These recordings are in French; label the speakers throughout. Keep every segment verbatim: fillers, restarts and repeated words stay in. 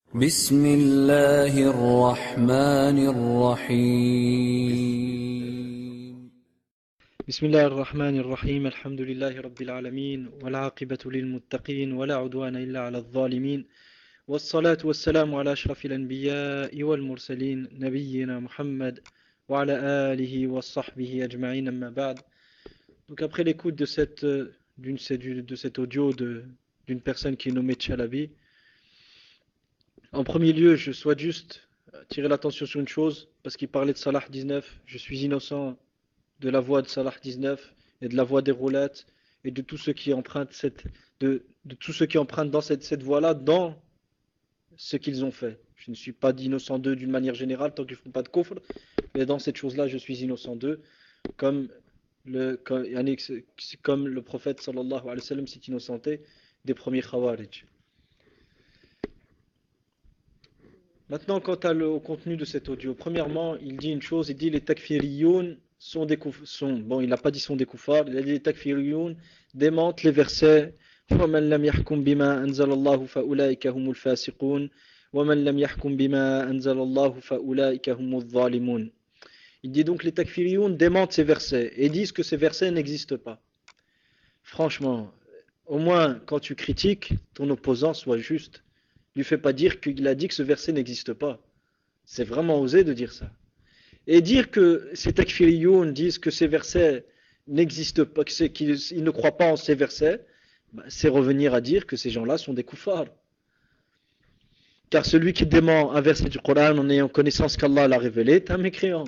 Speaker 1: بسم الله الرحمن الرحيم
Speaker 2: بسم الله الرحمن الرحيم الحمد لله رب العالمين والعاقبة للمتقين ولا عدوان إلا على الظالمين والصلاة والسلام على أشرف الأنبياء والمرسلين نبينا محمد وعلى آله وصحبه أجمعين أما بعد. Donc après l'écoute de, cette, d'une, de cet audio de, d'une personne qui est nommée Tchalabi, en premier lieu je souhaite juste tirer l'attention sur une chose, parce qu'il parlait de Salah dix-neuf, je suis innocent de la voix de Salah dix-neuf et de la voix des roulettes et de tous ceux qui empruntent cette, de, de tous ceux qui empruntent dans cette, cette voie-là dans ce qu'ils ont fait. Je ne suis pas innocent d'eux d'une manière générale tant qu'ils ne font pas de kufr, mais dans cette chose-là je suis innocent d'eux, comme le, comme, comme le prophète sallallahu alayhi wa sallam s'est innocenté des premiers khawarij. Maintenant, quant à le, au contenu de cet audio, premièrement, il dit une chose, il dit les takfiriyoun sont des sont, bon, il n'a pas dit sont des koufars, il a dit les takfiriyoun démentent les versets وَمَنْ لَمْ يَحْكُمْ بِمَا أَنزَلَ اللَّهُ فَأُولَٰئِكَ هُمُ الْفَاسِقُونَ وَمَنْ لَمْ يَحْكُمْ بِمَا أَنزَلَ اللَّهُ فَأُولَٰئِكَ هُمُ الظَّالِمُونَ. Il dit donc les takfiriyoun démentent ces versets et disent que ces versets n'existent pas. Franchement, au moins quand tu critiques, ton opposant soit juste. Ne lui fais pas dire qu'il a dit que ce verset n'existe pas. C'est vraiment osé de dire ça. Et dire que ces takfiriyoun disent que ces versets n'existent pas, qu'ils ne croient pas en ces versets, bah, c'est revenir à dire que ces gens-là sont des koufars. Car celui qui dément un verset du Coran en ayant connaissance qu'Allah l'a révélé est un mécréant.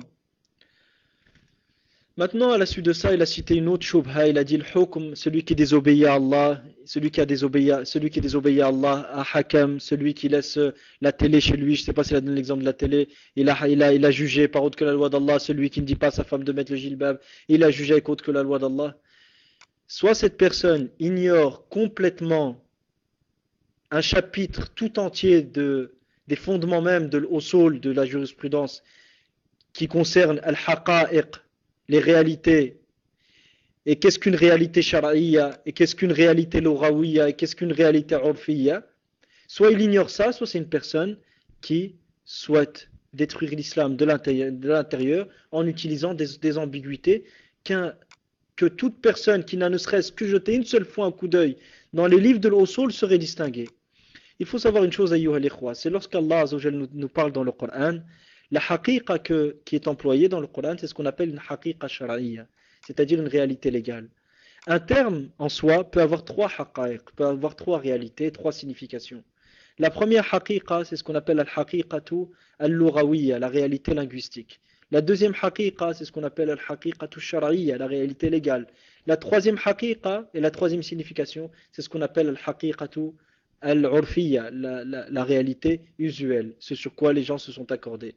Speaker 2: Maintenant, à la suite de ça, il a cité une autre shubha, il a dit le hukm, celui qui désobéit à Allah, celui qui a désobéi à, celui qui désobéit à Allah, à hakam, celui qui laisse la télé chez lui, je ne sais pas s'il a donné l'exemple de la télé, il a, il, a, il a jugé par autre que la loi d'Allah, celui qui ne dit pas à sa femme de mettre le jilbab, il a jugé avec autre que la loi d'Allah. Soit cette personne ignore complètement un chapitre tout entier de, des fondements même de l'usul de la jurisprudence qui concerne al-haqa'iq, les réalités, et qu'est-ce qu'une réalité shar'iyya, et qu'est-ce qu'une réalité lughawiyya, et qu'est-ce qu'une réalité urfiyya, soit il ignore ça, soit c'est une personne qui souhaite détruire l'islam de l'intérieur en utilisant des, des ambiguïtés qu'un, que toute personne qui n'a ne serait-ce que jeté une seule fois un coup d'œil dans les livres de l'usul serait distinguée. Il faut savoir une chose, ayyuha al-ikhwa, c'est lorsqu'Allah azza wa jalla nous, nous parle dans le Coran, la haqiqa que, qui est employée dans le Coran, c'est ce qu'on appelle une haqiqa shar'iyya, c'est-à-dire une réalité légale. Un terme en soi peut avoir trois haqa'iq, peut avoir trois réalités, trois significations. La première haqiqa, c'est ce qu'on appelle al-haqiqatu al-lughawiyya, la réalité linguistique. La deuxième haqiqa, c'est ce qu'on appelle al-haqiqatu shar'iyya, la réalité légale. La troisième haqiqa, et la troisième signification, c'est ce qu'on appelle al-haqiqatu al-urfiyya, la, la, la réalité usuelle, ce sur quoi les gens se sont accordés.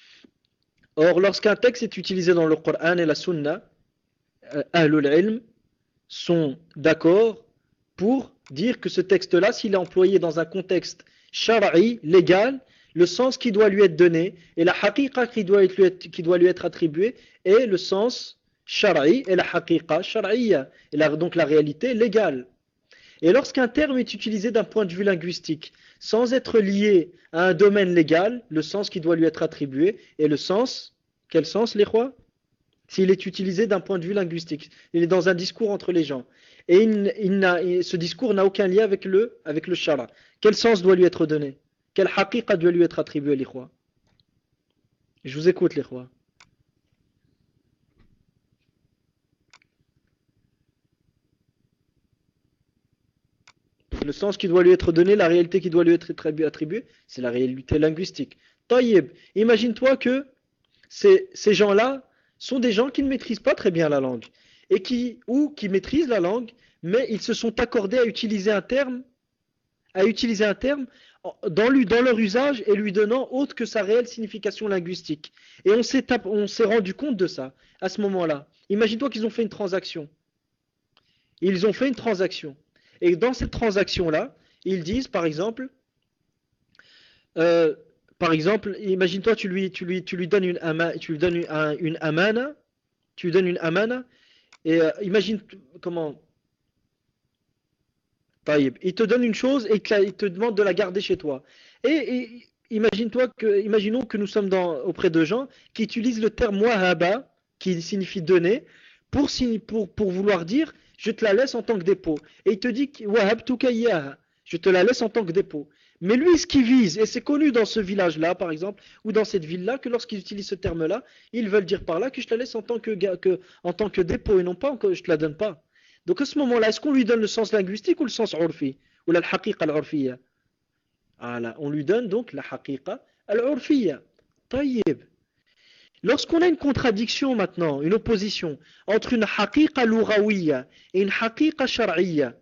Speaker 2: Or, lorsqu'un texte est utilisé dans le Coran et la Sunna, euh, Ahlul Ilm sont d'accord pour dire que ce texte-là, s'il est employé dans un contexte shara'i, légal, le sens qui doit lui être donné et la haqiqa qui doit, être, qui doit lui être attribuée est le sens shara'i et la haqiqa shar'iyya, et la, donc la réalité légale. Et lorsqu'un terme est utilisé d'un point de vue linguistique, sans être lié à un domaine légal, le sens qui doit lui être attribué est le sens, quel sens les rois? S'il est utilisé d'un point de vue linguistique, il est dans un discours entre les gens, et il, il n'a, ce discours n'a aucun lien avec le, avec le shara. Quel sens doit lui être donné? Quel haqiqa doit lui être attribué les rois? Je vous écoute les rois. Le sens qui doit lui être donné, la réalité qui doit lui être attribuée, c'est la réalité linguistique. Taïeb, imagine-toi que ces, ces gens-là sont des gens qui ne maîtrisent pas très bien la langue, et qui, ou qui maîtrisent la langue, mais ils se sont accordés à utiliser un terme, à utiliser un terme dans, lui, dans leur usage et lui donnant autre que sa réelle signification linguistique. Et on s'est, on s'est rendu compte de ça à ce moment-là. Imagine-toi qu'ils ont fait une transaction. Ils ont fait une transaction. Et dans cette transaction-là, ils disent, par exemple, euh, par exemple, imagine-toi, tu lui, tu lui, tu lui donnes une amana, tu lui donnes une, un, une amana, tu lui donnes une amana, et euh, imagine comment, taïb, il te donne une chose et il te demande de la garder chez toi. Et, et imagine-toi que, imaginons que nous sommes dans, auprès de gens qui utilisent le terme wahaba, qui signifie donner, pour, pour, pour vouloir dire je te la laisse en tant que dépôt. Et il te dit wahabtuka iyyaha, je te la laisse en tant que dépôt. Mais lui, ce qu'il vise, et c'est connu dans ce village-là, par exemple, ou dans cette ville-là, que lorsqu'ils utilisent ce terme-là, ils veulent dire par là que je te la laisse en tant que, que, en tant que dépôt et non pas que je te la donne pas. Donc à ce moment-là, est-ce qu'on lui donne le sens linguistique ou le sens urfi, ou la haqiqa al-urfiyya? Voilà, on lui donne donc la haqiqa al-urfiyya. Tayyib. Lorsqu'on a une contradiction maintenant, une opposition entre une haqiqa lughawiyya et une haqiqa shar'iyya,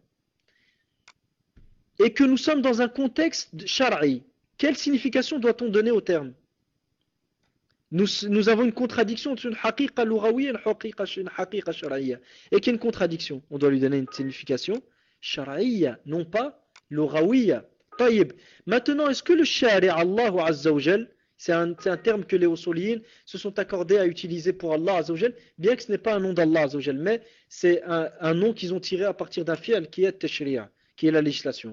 Speaker 2: et que nous sommes dans un contexte shar'i, quelle signification doit-on donner au terme? nous, nous avons une contradiction entre une haqiqa lughawiyya et une haqiqa shar'iyya. Et qu'il y a une contradiction, on doit lui donner une signification shar'iyya, non pas lughawiyya. Taïb. Maintenant, est-ce que le shari' Allah Azza wa Jal, c'est un, un terme que les usuliyin se sont accordés à utiliser pour Allah Azza wa Jal, bien que ce n'est pas un nom d'Allah Azza wa Jal, mais c'est un, un nom qu'ils ont tiré à partir d'un fi'l qui est tashri'a, qui est la législation.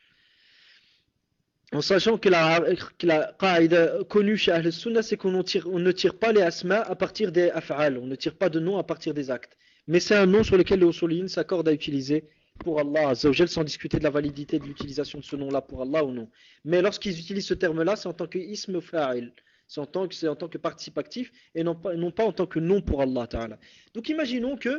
Speaker 2: En sachant que la, que la qaïda connue chez Ahl Sunnah, c'est qu'on on ne tire pas les asma à partir des af'al, on ne tire pas de nom à partir des actes. Mais c'est un nom sur lequel les usuliyin s'accordent à utiliser pour Allah Azza wa Jal, sans discuter de la validité de l'utilisation de ce nom-là pour Allah ou non. Mais lorsqu'ils utilisent ce terme-là, c'est en tant que ism fa'il, c'est en tant que, c'est en tant que participe actif et non pas, non pas en tant que nom pour Allah Ta'ala. Donc imaginons que,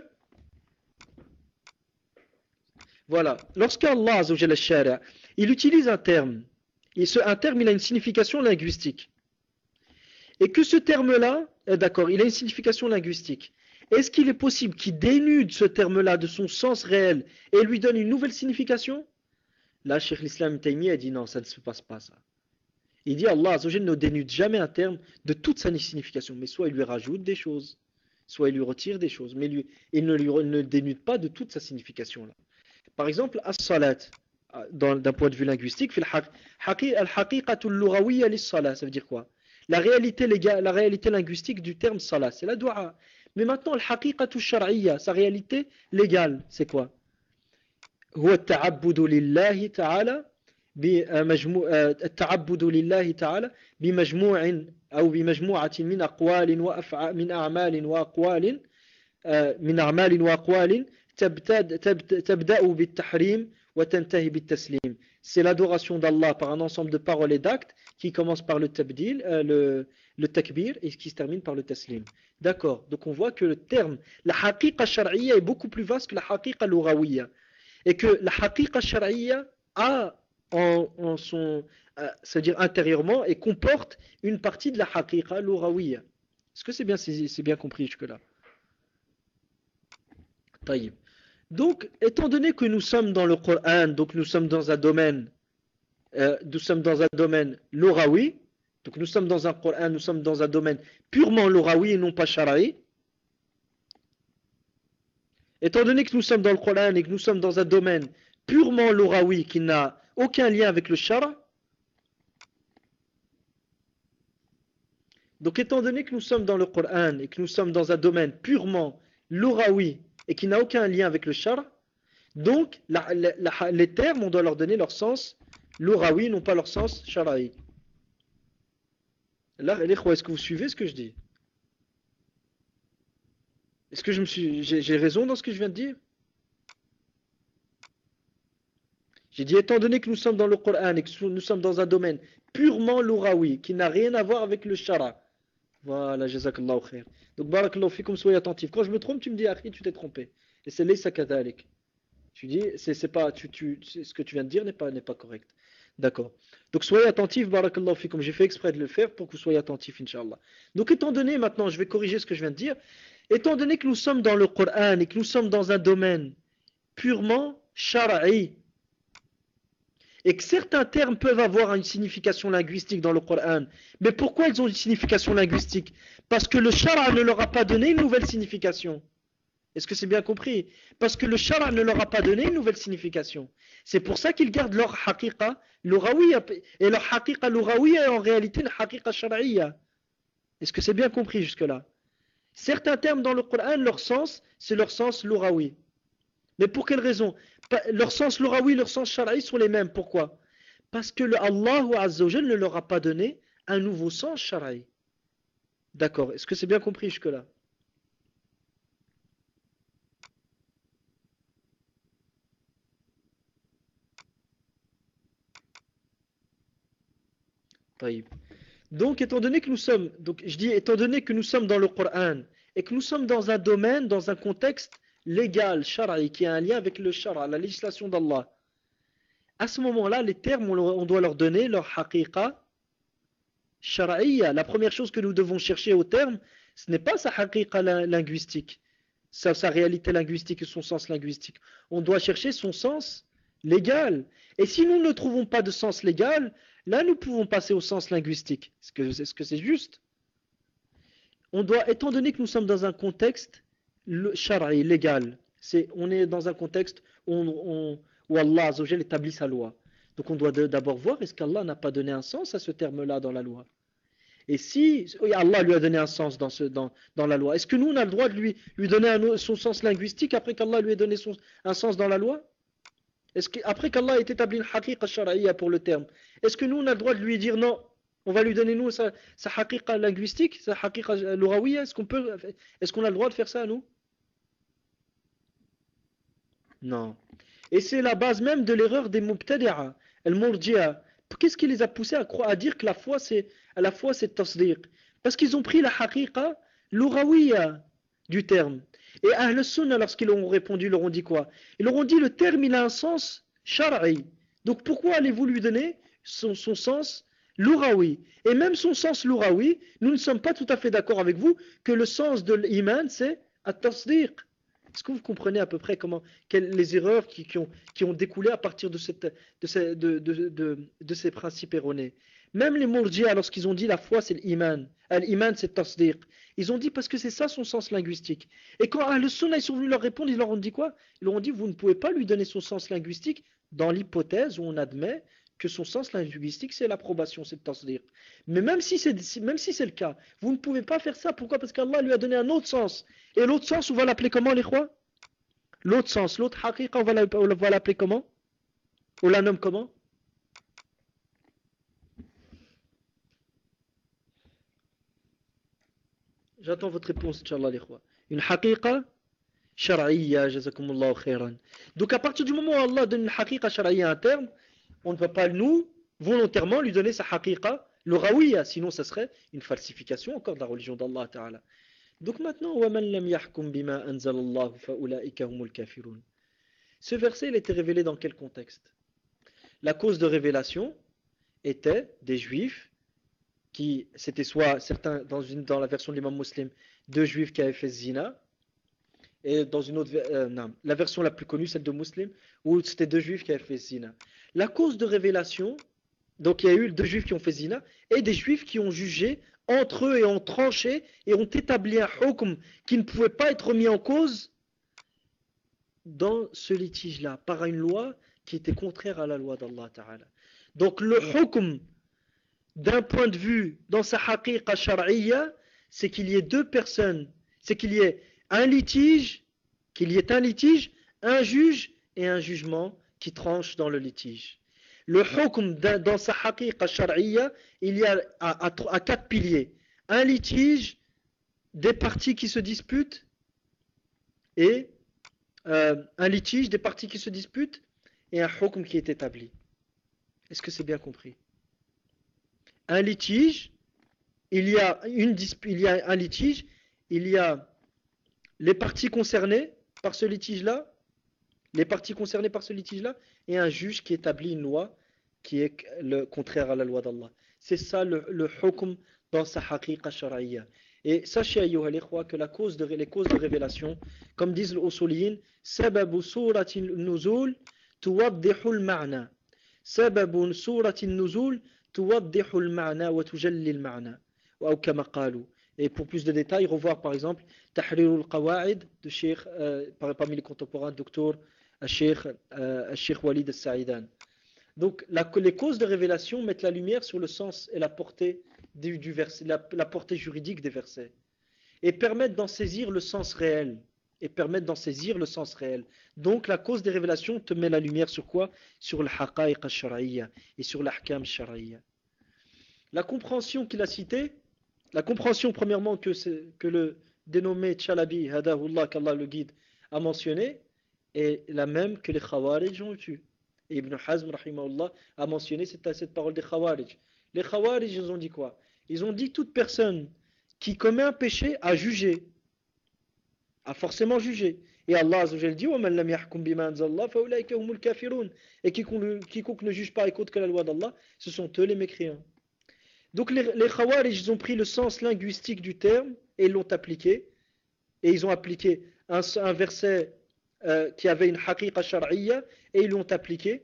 Speaker 2: voilà, lorsqu'Allah Azza wa Jal al-Shari', il utilise un terme, et ce, un terme il a une signification linguistique, et que ce terme-là, d'accord, il a une signification linguistique. Est-ce qu'il est possible qu'il dénude ce terme-là de son sens réel et lui donne une nouvelle signification? Là, Cheikh l'Islam Taymiyyah a dit non, ça ne se passe pas ça. Il dit Allah Azza wa Jal ne dénude jamais un terme de toute sa signification, mais soit il lui rajoute des choses, soit il lui retire des choses, mais lui, il ne lui ne dénude pas de toute sa signification là. Par exemple, as-salat, d'un point de vue linguistique, al-haqiqatu al-lughawiyya lis-salat, ça veut dire quoi? La réalité légale, la réalité linguistique du terme salat, c'est la dua. Mais maintenant, al-haqiqatu shar'iyya, sa réalité légale, c'est quoi? هو التعبد لله تعالى بمجموع التعبد لله تعالى بمجموع أو بمجموعة من أقوال وأفعال من أعمال وأقوال من أعمال وأقوال تبدأ بالتحريم وتنتهي بالتسليم. C'est l'adoration d'Allah par un ensemble de paroles et d'actes qui commence par le tabdil, euh, le, le takbir, et qui se termine par le taslim. D'accord. Donc on voit que le terme, la haqiqa shar'iyya est beaucoup plus vaste que la haqiqa lughawiyya. Et que la haqiqa shar'iyya a en, en son, euh, c'est-à-dire intérieurement, et comporte une partie de la haqiqa lughawiyya. Est-ce que c'est bien, c'est, c'est bien compris jusque-là? Taïb. Donc, étant donné que nous sommes dans le Coran, donc nous sommes dans un domaine, euh, nous sommes dans un domaine lughawi, donc nous sommes dans un Coran, nous sommes dans un domaine purement lughawi et non pas shara'i. Étant donné que nous sommes dans le Coran et que nous sommes dans un domaine purement lughawi qui n'a aucun lien avec le shara, donc étant donné que nous sommes dans le Coran et que nous sommes dans un domaine purement lughawi et qui n'a aucun lien avec le shara, donc la, la, la, les termes, on doit leur donner leur sens lughawi, non pas leur sens shara'i. Là, est-ce que vous suivez ce que je dis? Est-ce que je me suis, j'ai, j'ai raison dans ce que je viens de dire? J'ai dit, étant donné que nous sommes dans le Coran et que nous sommes dans un domaine purement lughawi, qui n'a rien à voir avec le shara. Voilà, jazakallahu khair. Donc, barakallahu fikum, soyez attentifs. Quand je me trompe, tu me dis, Akhi, tu t'es trompé. Et c'est laysa kadhalik. Tu dis, c'est, c'est pas, tu, tu, ce que tu viens de dire n'est pas, n'est pas correct. D'accord. Donc, soyez attentifs, barakallahu fikum. J'ai fait exprès de le faire pour que vous soyez attentifs, Inch'Allah. Donc, étant donné, maintenant, je vais corriger ce que je viens de dire. Étant donné que nous sommes dans le Coran et que nous sommes dans un domaine purement shara'i, et que certains termes peuvent avoir une signification linguistique dans le Coran. Mais pourquoi ils ont une signification linguistique? Parce que le shara ne leur a pas donné une nouvelle signification. Est-ce que c'est bien compris? Parce que le shara ne leur a pas donné une nouvelle signification. C'est pour ça qu'ils gardent leur haqiqa lughawiyya. Et leur haqiqa lughawiyya est en réalité la haqiqa shar'iyya. Est-ce que c'est bien compris jusque-là? Certains termes dans le Coran, leur sens, c'est leur sens lughawi. Mais pour quelle raison? Leur sens lughawi, leur sens shara'i sont les mêmes. Pourquoi? Parce que le Allah Azza wa Jal ne leur a pas donné un nouveau sens shara'i. D'accord, est-ce que c'est bien compris jusque-là? Taïb. Donc, étant donné que nous sommes, donc je dis, étant donné que nous sommes dans le Coran et que nous sommes dans un domaine, dans un contexte légal, shara'i, qui a un lien avec le shara, la législation d'Allah, à ce moment-là, les termes, on, on doit leur donner leur haqiqa shara'iyya. La première chose que nous devons chercher au terme, ce n'est pas sa haqiqa linguistique, sa, sa réalité linguistique et son sens linguistique. On doit chercher son sens légal. Et si nous ne trouvons pas de sens légal, là nous pouvons passer au sens linguistique. Est-ce que est-ce que c'est juste? On doit, étant donné que nous sommes dans un contexte shara'i, légal, c'est, on est dans un contexte où, on, où Allah Azza wa Jal établit sa loi. Donc on doit d'abord voir, est-ce qu'Allah n'a pas donné un sens à ce terme-là dans la loi? Et si Allah lui a donné un sens dans, ce, dans, dans la loi, est-ce que nous on a le droit de lui, lui donner un, son sens linguistique après qu'Allah lui ait donné son, un sens dans la loi? Est-ce qu'après qu'Allah ait établi une haqiqa shara'iyya pour le terme, est-ce que nous on a le droit de lui dire non, on va lui donner nous sa, sa haqiqa linguistique, sa haqiqa lughawiyya? Est-ce qu'on peut, est-ce qu'on a le droit de faire ça à nous? Non. Et c'est la base même de l'erreur des mubtadi'a, al-murji'a. Qu'est-ce qui les a poussés à croire, à dire que la foi c'est, à la foi c'est tasdiq? Parce qu'ils ont pris la haqiqa lughawiyya du terme. Et Ahl Sunnah, lorsqu'ils ont répondu, ils leur ont dit quoi? Ils leur ont dit le terme il a un sens shar'i. Donc pourquoi allez-vous lui donner son, son sens lughawi? Et même son sens lughawi, nous ne sommes pas tout à fait d'accord avec vous que le sens de l'iman c'est at-tasdiq. Est-ce que vous comprenez à peu près comment, quelles, les erreurs qui, qui, ont, qui ont découlé à partir de, cette, de, ces, de, de, de, de ces principes erronés? Même les Murji'a, lorsqu'ils ont dit la foi c'est l'iman, l'iman c'est tasdiq, ils ont dit parce que c'est ça son sens linguistique. Et quand Ahl Sunnah ils sont venus leur répondre, ils leur ont dit quoi? Ils leur ont dit vous ne pouvez pas lui donner son sens linguistique dans l'hypothèse où on admet que son sens linguistique c'est l'approbation, c'est tasdiq. Mais même si c'est même si c'est le cas, vous ne pouvez pas faire ça. Pourquoi? Parce qu'Allah lui a donné un autre sens. Et l'autre sens, on va l'appeler comment, les rois? L'autre sens, l'autre haqiqa, on va l'appeler comment? On la nomme comment? J'attends votre réponse, Inch'Allah, les rois. Une haqiqa shar'iyya, jazakumullahu khairan. Donc à partir du moment où Allah donne une haqiqa shar'iyya à un terme, on ne peut pas, nous, volontairement lui donner sa haqiqa lughawiyya, sinon ça serait une falsification encore de la religion d'Allah Ta'ala. Donc maintenant, وَمَنْ لَمْ يَحْكُمْ بِمَا أَنزَلَ اللَّهُ فَأُولَئِكَ هُمُ الْكَافِرُونَ. Ce verset, il était révélé dans quel contexte? La cause de révélation était des juifs qui, c'était soit certains, dans, une, dans la version de l'imam muslim, deux juifs qui avaient fait zina, et dans une autre, euh, non, la version la plus connue, celle de Muslim, où c'était deux juifs qui avaient fait zina. La cause de révélation, donc il y a eu deux juifs qui ont fait zina, et des juifs qui ont jugé entre eux et ont tranché et ont établi un hukm qui ne pouvait pas être mis en cause dans ce litige-là, par une loi qui était contraire à la loi d'Allah Ta'ala. Donc le hukm, d'un point de vue, dans sa haqiqa shar'iyya, c'est qu'il y ait deux personnes, c'est qu'il y ait un litige, qu'il y ait un litige, un juge et un jugement qui tranche dans le litige. Le hukm dans sa haqiqa shar'iyya, il y a à, à, à quatre piliers. Un litige, des parties qui se disputent, et euh, un litige, des parties qui se disputent, et un hukm qui est établi. Est-ce que c'est bien compris? Un litige, il y a une il y a un litige, il y a les parties concernées par ce litige-là, les parties concernées par ce litige-là, et un juge qui établit une loi qui est le contraire à la loi d'Allah. C'est ça le, le hukm dans sa haqiqa shar'iyya. Et sachez, ayyuha l'ikhwa, que la cause de, les causes de révélation, comme disent les usuliyin, sababu surati nuzul tuwaddihu al-ma'na. Sababu surati nuzul tuwaddihu al-ma'na wa tujalli al-ma'na. Ou kama qalu. Et pour plus de détails, revoir par exemple Tahrir al-Qawa'id de Cheikh, euh, parmi les contemporains, docteur Cheikh euh, Walid al-Sa'idan. Donc la, les causes de révélation mettent la lumière sur le sens et la portée, du, du verset, la, la portée juridique des versets et permettent d'en saisir le sens réel. et permettent d'en saisir le sens réel. Donc la cause des révélations te met la lumière sur quoi? Sur le haqa'iq al-shar'iyya et sur l'ahkam al-shar'iyya. La compréhension qu'il a citée, la compréhension premièrement que, que le dénommé Chalabi, Hadahullah, qu'Allah le guide, a mentionné, est la même que les Khawarij ont eue. Et Ibn Hazm, rahimahullah, a mentionné cette, cette parole des Khawarij. Les Khawarij, ils ont dit quoi? Ils ont dit que toute personne qui commet un péché a jugé, a forcément jugé. Et Allah Azzawajal dit وَمَنْ لَمْ يَحْكُمْ بِمَا أَنزَلَ اللَّهُ فَأُولَٰئِكَ هُمُ الْكَافِرُونَ. Et quiconque, quiconque ne juge pas et qu'autre que la loi d'Allah, ce sont eux les mécréants. Donc les, les Khawarij, ils ont pris le sens linguistique du terme et ils l'ont appliqué. Et ils ont appliqué un, un verset euh, qui avait une haqiqa shar'iyya et ils l'ont appliqué.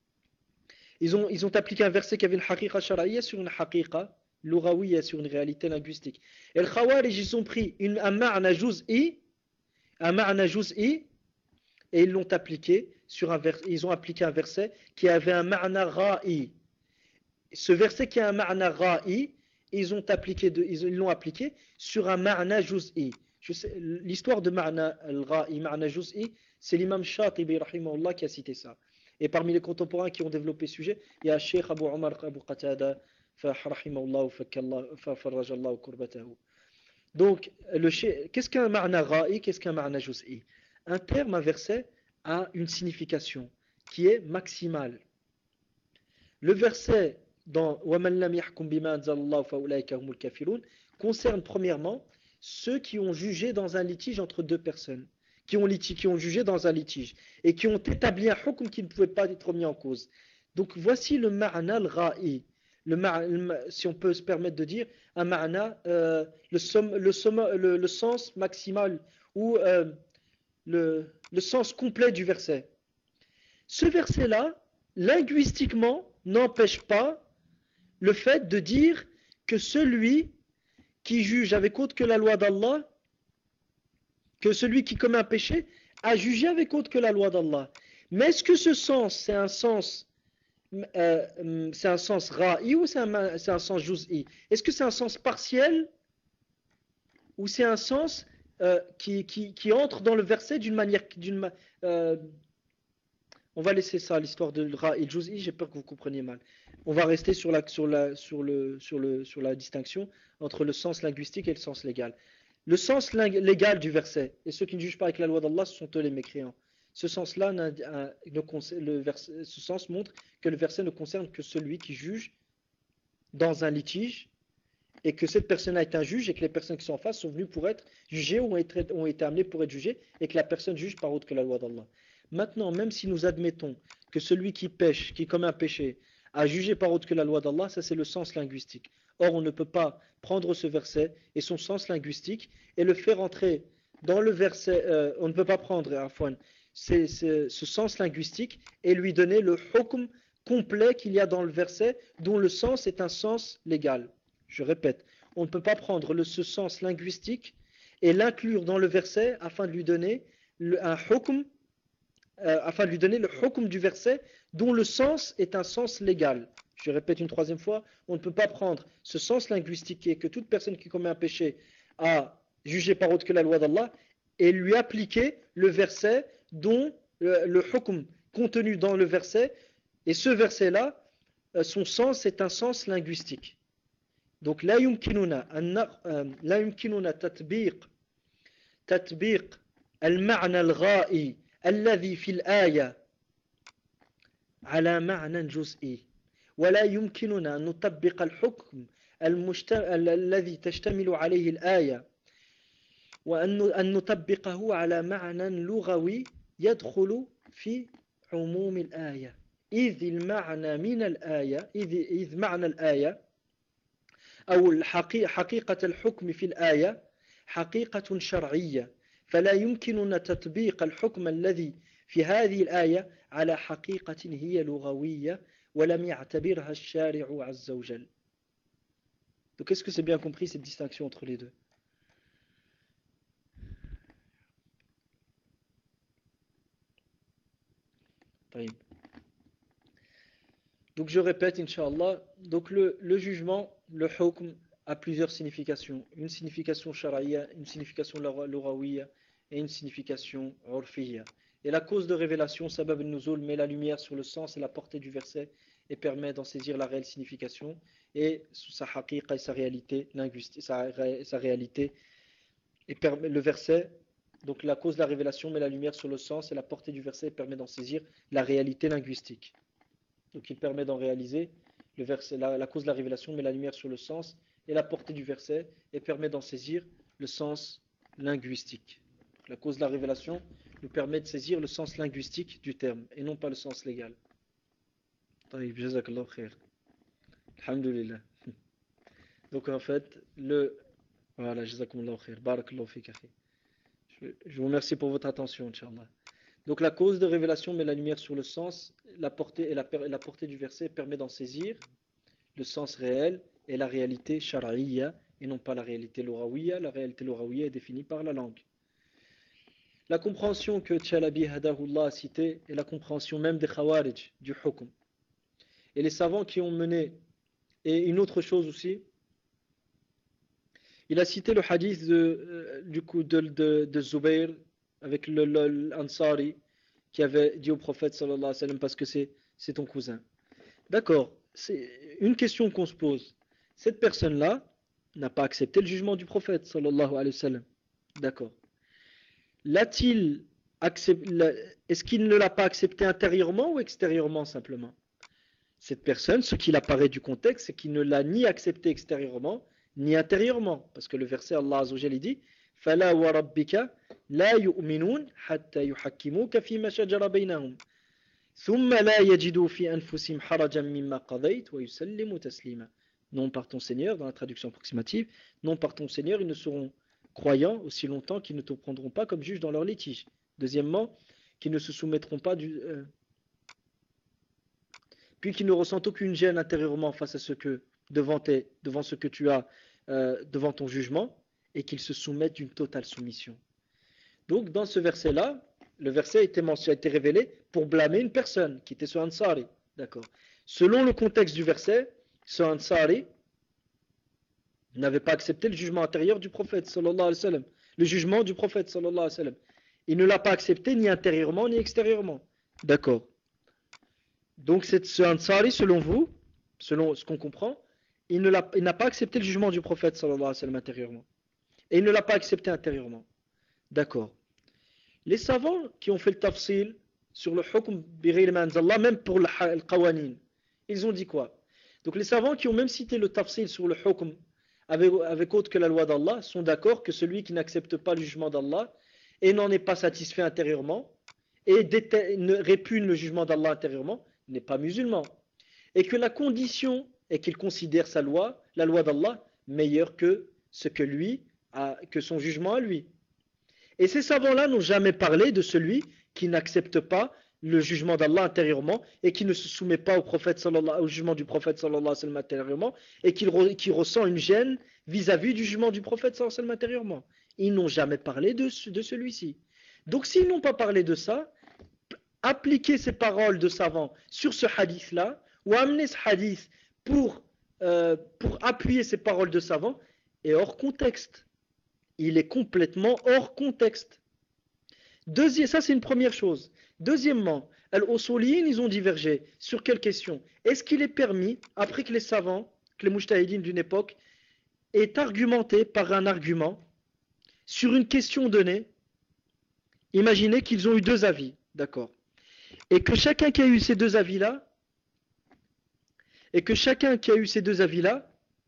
Speaker 2: Ils ont, ils ont appliqué un verset qui avait une haqiqa shar'iyya sur une haqiqa lughawiyya, sur une réalité linguistique. Et les Khawarij, ils ont pris une, un ma'na juz'i, un ma'na juz'i, et ils l'ont appliqué sur un vers, ils ont appliqué un verset qui avait un ma'na ra'i. Ce verset qui a un ma'na ra'i, ils ont appliqué de, ils l'ont appliqué sur un ma'na juz'i. L'histoire de ma'na al-ra'i, ma'na juz'i, c'est l'imam Shatibi rahimahullah qui a cité ça. Et parmi les contemporains qui ont développé ce sujet, il y a Cheikh Abu Omar Abu Qatada rahimahullah farrajallahu kurbatahu. Donc, qu'est-ce qu'un ma'na ra'i, qu'est-ce qu'un ma'na juz'i? Un terme, un verset a une signification qui est maximale. Le verset dans وَمَنْ لَمْ يَحْكُمْ بِمَا أَنزَلَ اللَّهُ فَأُولَٰئِكَ هُمُ الْكَافِرُونَ concerne premièrement ceux qui ont jugé dans un litige entre deux personnes, qui ont, litige, qui ont jugé dans un litige et qui ont établi un hukm qui ne pouvait pas être mis en cause. Donc voici le ma'na al-ra'i, le, le, si on peut se permettre de dire un ma'na, euh, le, somme, le, somme, le, le sens maximal ou euh, le, le sens complet du verset. Ce verset-là, linguistiquement, n'empêche pas le fait de dire que celui qui juge avec autre que la loi d'Allah, que celui qui commet un péché, a jugé avec autre que la loi d'Allah. Mais est-ce que ce sens, c'est un sens euh, c'est un sens ra'i ou c'est un, c'est un sens juz'i? Est-ce que c'est un sens partiel ou c'est un sens euh, qui, qui, qui entre dans le verset d'une manière, d'une, euh, on va laisser ça, l'histoire de ra'i et juz'i, j'ai peur que vous compreniez mal. On va rester sur la, sur, la, sur, le, sur, le, sur la distinction entre le sens linguistique et le sens légal. Le sens légal du verset, et ceux qui ne jugent pas avec la loi d'Allah, ce sont eux les mécréants. Ce sens-là, ce sens montre que le verset ne concerne que celui qui juge dans un litige, et que cette personne est un juge, et que les personnes qui sont en face sont venues pour être jugées ou ont été amenées pour être jugées, et que la personne juge par autre que la loi d'Allah. Maintenant, même si nous admettons que celui qui pêche, qui commet un péché, a jugé par autre que la loi d'Allah, ça c'est le sens linguistique. Or, on ne peut pas prendre ce verset et son sens linguistique et le faire entrer dans le verset, euh, on ne peut pas prendre Afwan, c'est, c'est, ce sens linguistique et lui donner le hukm complet qu'il y a dans le verset, dont le sens est un sens légal. Je répète, on ne peut pas prendre le, ce sens linguistique et l'inclure dans le verset afin de lui donner le, un hukm, euh, afin de lui donner le hukm du verset dont le sens est un sens légal. Je répète une troisième fois, on ne peut pas prendre ce sens linguistique qui est que toute personne qui commet un péché a jugé par autre que la loi d'Allah et lui appliquer le verset dont le, le hukm contenu dans le verset, et ce verset-là, son sens est un sens linguistique. Donc, la yumkinuna, la yumkinuna tatbiq, tatbiq al-ma'na al-gha'i, alladhi fil aya, ala ma'nan juz'i. ولا يمكننا أن نطبق الحكم الذي تشتمل عليه الآية وأن نطبقه على معنى لغوي يدخل في عموم الآية إذ المعنى من الآية إذ, إذ معنى الآية أو حقيقة الحكم في الآية حقيقة شرعية فلا يمكننا تطبيق الحكم الذي في هذه الآية على حقيقة هي لغوية ولم يعتبرها الشارع عز وجل. Donc est-ce que c'est bien compris cette distinction entre les deux? Donc je répète, Inch'Allah, donc le, le jugement, le hukm, a plusieurs significations. Une signification sharaïa, une signification lughawiyya et une signification urfiyya. Et la cause de révélation, sabab al-nuzul, met la lumière sur le sens et la portée du verset et permet d'en saisir la réelle signification et sa haqiqa et sa réalité linguistique, sa, ré, sa réalité et permet le verset. Donc la cause de la révélation met la lumière sur le sens et la portée du verset et permet d'en saisir la réalité linguistique. Donc il permet d'en réaliser le verset, la, la cause de la révélation met la lumière sur le sens et la portée du verset et permet d'en saisir le sens linguistique. Donc, la cause de la révélation nous permet de saisir le sens linguistique du terme et non pas le sens légal. طيب جزاك الله خير. Alhamdulillah. Donc en fait, le voilà, jazakumullahu khair. Barakallahu fik akhi. Je vous remercie pour votre attention, Inch'Allah. Donc la cause de révélation met la lumière sur le sens, la portée et la, et la portée du verset permet d'en saisir le sens réel et la réalité shar'iyya et non pas la réalité lorawiyya. La réalité lorawiyya est définie par la langue. La compréhension que Tchalabi Hadahullah a citée est la compréhension même des Khawarij, du hukm. Et les savants qui ont mené, et une autre chose aussi, il a cité le hadith de, du coup de, de, de Zubayr avec l'Ansari qui avait dit au prophète sallallahu alayhi wa sallam parce que c'est c'est ton cousin. D'accord, c'est une question qu'on se pose. Cette personne-là n'a pas accepté le jugement du prophète sallallahu alayhi wa sallam. D'accord. L'a-t-il accepté, est-ce qu'il ne l'a pas accepté intérieurement ou extérieurement simplement? Cette personne, ce qu'il apparaît du contexte, c'est qu'il ne l'a ni accepté extérieurement ni intérieurement, parce que le verset Allah Azza wa Jalla dit فَلَا وَرَبِّكَ لَا يُؤْمِنُونَ حَتَّى يُحَكِّمُوكَ فِيمَا شَجَرَ بَيْنَهُمْ ثُمَّ لَا يَجِدُوا فِي أَنفُسِهِمْ حَرَجًا مِمَّا قَضَيْتَ وَيُسَلِّمُوا تَسْلِيمًا. Non par ton Seigneur, dans la traduction approximative, non par ton Seigneur, ils ne seront croyants aussi longtemps qu'ils ne te prendront pas comme juge dans leur litige. Deuxièmement, qu'ils ne se soumettront pas du... Euh, puis qu'ils ne ressentent aucune gêne intérieurement face à ce que, devant, tes, devant ce que tu as, euh, devant ton jugement, et qu'ils se soumettent d'une totale soumission. Donc dans ce verset-là, le verset a été, mentionné, a été révélé pour blâmer une personne qui était ce Ansari. D'accord. Selon le contexte du verset, ce Ansari n'avait pas accepté le jugement intérieur du prophète sallallahu alayhi wa sallam, le jugement du prophète sallallahu alayhi wa sallam. Il ne l'a pas accepté ni intérieurement ni extérieurement. D'accord. Donc c'est ce Ansari, selon vous, selon ce qu'on comprend, il n'a pas accepté le jugement du prophète sallallahu alayhi wa sallam intérieurement. Et il ne l'a pas accepté intérieurement. D'accord. Les savants qui ont fait le tafsil sur le hukm bi ghayri ma anzallah, même pour le qawanin, ils ont dit quoi? Donc les savants qui ont même cité le tafsil sur le hukm avec, avec autre que la loi d'Allah sont d'accord que celui qui n'accepte pas le jugement d'Allah et n'en est pas satisfait intérieurement et ne répugne le jugement d'Allah intérieurement n'est pas musulman. Et que la condition est qu'il considère sa loi, la loi d'Allah, meilleure que ce que lui a, que son jugement à lui. Et ces savants-là n'ont jamais parlé de celui qui n'accepte pas le jugement d'Allah intérieurement et qui ne se soumet pas au, prophète, au jugement du prophète sallallahu alayhi wa sallam intérieurement et qui, qui ressent une gêne vis-à-vis du jugement du prophète sallallahu alayhi wa sallam intérieurement. Ils n'ont jamais parlé de, de celui-ci. Donc s'ils n'ont pas parlé de ça, appliquer ces paroles de savants sur ce hadith-là ou amener ce hadith pour, euh, pour appuyer ces paroles de savants est hors contexte. Il est complètement hors contexte. Deuxième, ça c'est une première chose. Deuxièmement, al-Usuliyin, ils ont divergé. Sur quelle question? Est-ce qu'il est permis, après que les savants, que les mujtahidin d'une époque, aient argumenté par un argument sur une question donnée, imaginez qu'ils ont eu deux avis, d'accord? Et que chacun qui a eu ces deux avis-là, et que chacun qui a eu ces deux avis-là,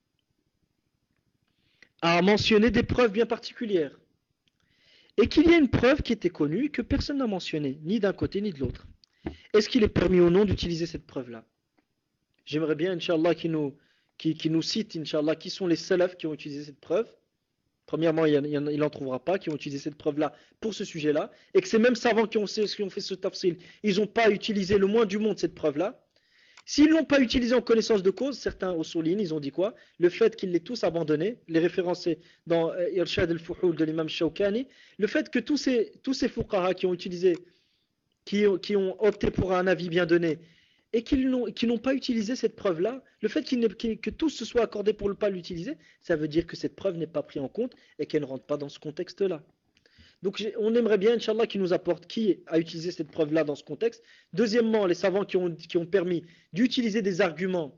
Speaker 2: a mentionné des preuves bien particulières. Et qu'il y a une preuve qui était connue que personne n'a mentionnée, ni d'un côté ni de l'autre. Est-ce qu'il est permis ou non d'utiliser cette preuve-là? J'aimerais bien, Inch'Allah, qu'il nous, qu'il, qu'il nous cite, Inch'Allah, qui sont les salafs qui ont utilisé cette preuve. Premièrement, il n'en trouvera pas qui ont utilisé cette preuve-là pour ce sujet-là. Et que ces mêmes savants qui ont, qui ont fait ce tafsil, ils n'ont pas utilisé le moins du monde cette preuve-là. S'ils ne l'ont pas utilisé en connaissance de cause, certains usulin, ils ont dit quoi? Le fait qu'ils l'aient tous abandonné, les référencés dans euh, Irshad al-Fuhul de l'imam Shawkani, le fait que tous ces, tous ces fuqaha qui ont utilisé, qui, qui ont opté pour un avis bien donné, et qu'ils n'ont, qui n'ont pas utilisé cette preuve-là, le fait qu'il qu'il, que tous se soient accordés pour ne pas l'utiliser, ça veut dire que cette preuve n'est pas prise en compte et qu'elle ne rentre pas dans ce contexte-là. Donc on aimerait bien, Inch'Allah, qu'il nous apporte qui a utilisé cette preuve-là dans ce contexte. Deuxièmement, les savants qui ont, qui ont permis d'utiliser des arguments,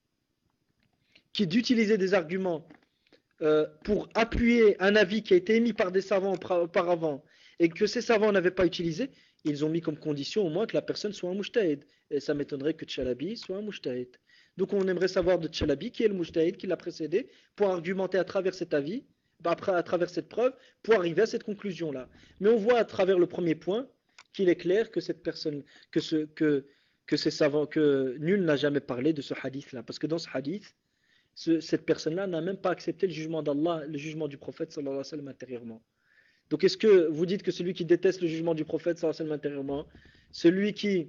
Speaker 2: qui d'utiliser des arguments euh, pour appuyer un avis qui a été émis par des savants auparavant et que ces savants n'avaient pas utilisé, ils ont mis comme condition au moins que la personne soit un mujtahid. Et ça m'étonnerait que Tchalabi soit un mujtahid. Donc on aimerait savoir de Tchalabi qui est le mujtahid qui l'a précédé pour argumenter à travers cet avis, après, à travers cette preuve, pour arriver à cette conclusion-là. Mais on voit à travers le premier point qu'il est clair que cette personne, que, ce, que, que ces savants, que nul n'a jamais parlé de ce hadith-là. Parce que dans ce hadith, ce, cette personne-là n'a même pas accepté le jugement d'Allah, le jugement du prophète sallallahu alayhi wa sallam intérieurement. Donc est-ce que vous dites que celui qui déteste le jugement du prophète sallallahu alayhi wa sallam intérieurement, celui qui